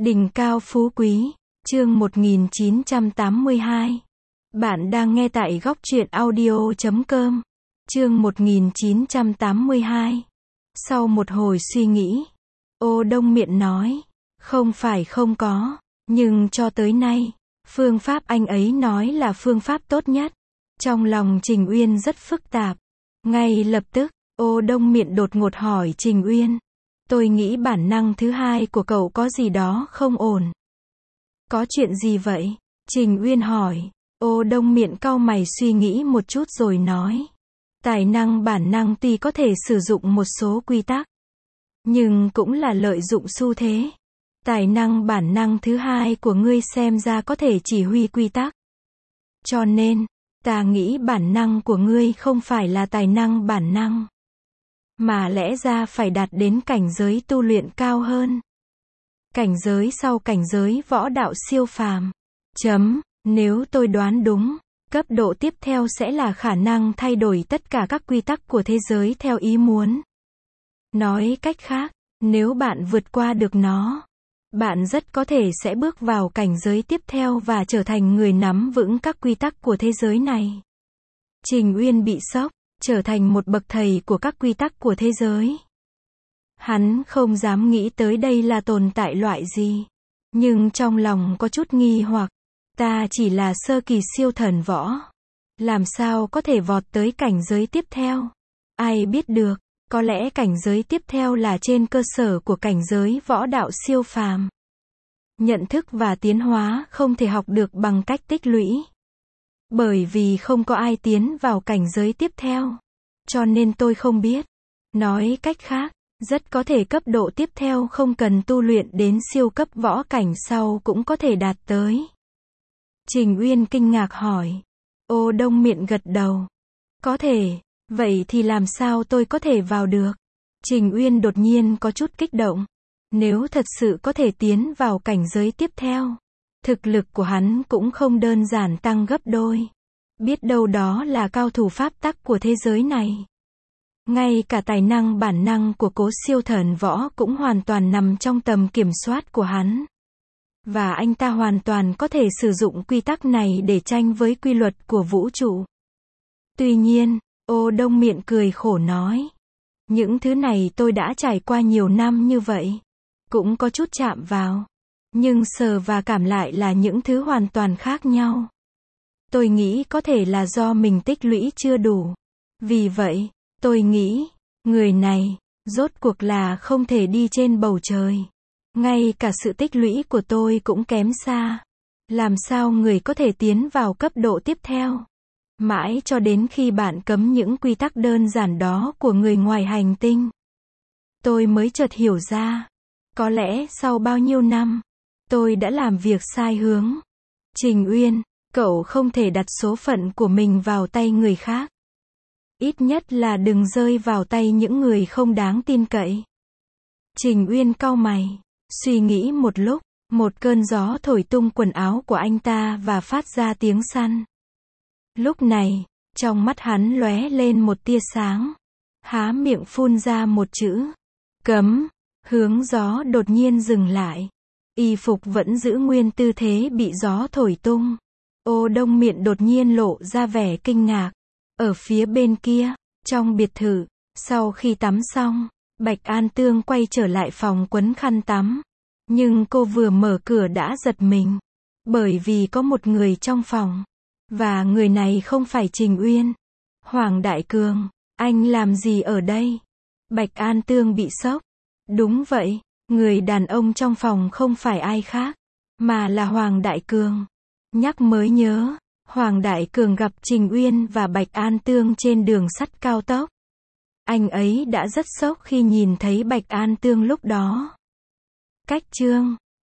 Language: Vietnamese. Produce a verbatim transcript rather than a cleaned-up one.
Đỉnh cao phú quý, chương một nghìn chín trăm tám mươi hai. Bạn đang nghe tại góc truyện audio chấm com. Chương một nghìn chín trăm tám mươi hai. Sau một hồi suy nghĩ, Ô Đông Miện nói, không phải không có, nhưng cho tới nay, phương pháp anh ấy nói là phương pháp tốt nhất. Trong lòng Trình Uyên rất phức tạp. Ngay lập tức, Ô Đông Miện đột ngột hỏi Trình Uyên, tôi nghĩ bản năng thứ hai của cậu có gì đó không ổn. Có chuyện gì vậy? Trình Uyên hỏi. Ô Đông Miện cau mày suy nghĩ một chút rồi nói. Tài năng bản năng tuy có thể sử dụng một số quy tắc, nhưng cũng là lợi dụng xu thế. Tài năng bản năng thứ hai của ngươi xem ra có thể chỉ huy quy tắc. Cho nên, ta nghĩ bản năng của ngươi không phải là tài năng bản năng, mà lẽ ra phải đạt đến cảnh giới tu luyện cao hơn. Cảnh giới sau cảnh giới võ đạo siêu phàm. Chấm, nếu tôi đoán đúng, cấp độ tiếp theo sẽ là khả năng thay đổi tất cả các quy tắc của thế giới theo ý muốn. Nói cách khác, nếu bạn vượt qua được nó, bạn rất có thể sẽ bước vào cảnh giới tiếp theo và trở thành người nắm vững các quy tắc của thế giới này. Trình Uyên bị sốc, trở thành một bậc thầy của các quy tắc của thế giới. Hắn không dám nghĩ tới đây là tồn tại loại gì, nhưng trong lòng có chút nghi hoặc, ta chỉ là sơ kỳ siêu thần võ, làm sao có thể vọt tới cảnh giới tiếp theo? Ai biết được, có lẽ cảnh giới tiếp theo là trên cơ sở của cảnh giới võ đạo siêu phàm. Nhận thức và tiến hóa không thể học được bằng cách tích lũy. Bởi vì không có ai tiến vào cảnh giới tiếp theo, cho nên tôi không biết. Nói cách khác, rất có thể cấp độ tiếp theo không cần tu luyện đến siêu cấp võ cảnh sau cũng có thể đạt tới. Trình Uyên kinh ngạc hỏi. Ô Đông Miện gật đầu. Có thể, vậy thì làm sao tôi có thể vào được? Trình Uyên đột nhiên có chút kích động. Nếu thật sự có thể tiến vào cảnh giới tiếp theo, thực lực của hắn cũng không đơn giản tăng gấp đôi. Biết đâu đó là cao thủ pháp tắc của thế giới này. Ngay cả tài năng bản năng của cố siêu thần võ cũng hoàn toàn nằm trong tầm kiểm soát của hắn. Và anh ta hoàn toàn có thể sử dụng quy tắc này để tranh với quy luật của vũ trụ. Tuy nhiên, Ô Đông Miện cười khổ nói. Những thứ này tôi đã trải qua nhiều năm như vậy. Cũng có chút chạm vào. Nhưng sờ và cảm lại là những thứ hoàn toàn khác nhau. Tôi nghĩ có thể là do mình tích lũy chưa đủ. Vì vậy, tôi nghĩ, người này, rốt cuộc là không thể đi trên bầu trời. Ngay cả sự tích lũy của tôi cũng kém xa. Làm sao người có thể tiến vào cấp độ tiếp theo? Mãi cho đến khi bạn cấm những quy tắc đơn giản đó của người ngoài hành tinh, tôi mới chợt hiểu ra. Có lẽ sau bao nhiêu năm, tôi đã làm việc sai hướng. Trình Uyên, cậu không thể đặt số phận của mình vào tay người khác. Ít nhất là đừng rơi vào tay những người không đáng tin cậy. Trình Uyên cau mày, suy nghĩ một lúc, một cơn gió thổi tung quần áo của anh ta và phát ra tiếng săn. Lúc này, trong mắt hắn lóe lên một tia sáng. Há miệng phun ra một chữ. Cấm. Hướng gió đột nhiên dừng lại. Y phục vẫn giữ nguyên tư thế bị gió thổi tung. Ô Đông Miện đột nhiên lộ ra vẻ kinh ngạc. Ở phía bên kia, trong biệt thự, sau khi tắm xong, Bạch An Tương quay trở lại phòng quấn khăn tắm. Nhưng cô vừa mở cửa đã giật mình. Bởi vì có một người trong phòng. Và người này không phải Trình Uyên. Hoàng Đại Cường, anh làm gì ở đây? Bạch An Tương bị sốc. Đúng vậy, người đàn ông trong phòng không phải ai khác, mà là Hoàng Đại Cường. Nhắc mới nhớ, Hoàng Đại Cường gặp Trình Uyên và Bạch An Tương trên đường sắt cao tốc. Anh ấy đã rất sốc khi nhìn thấy Bạch An Tương lúc đó. Cách chương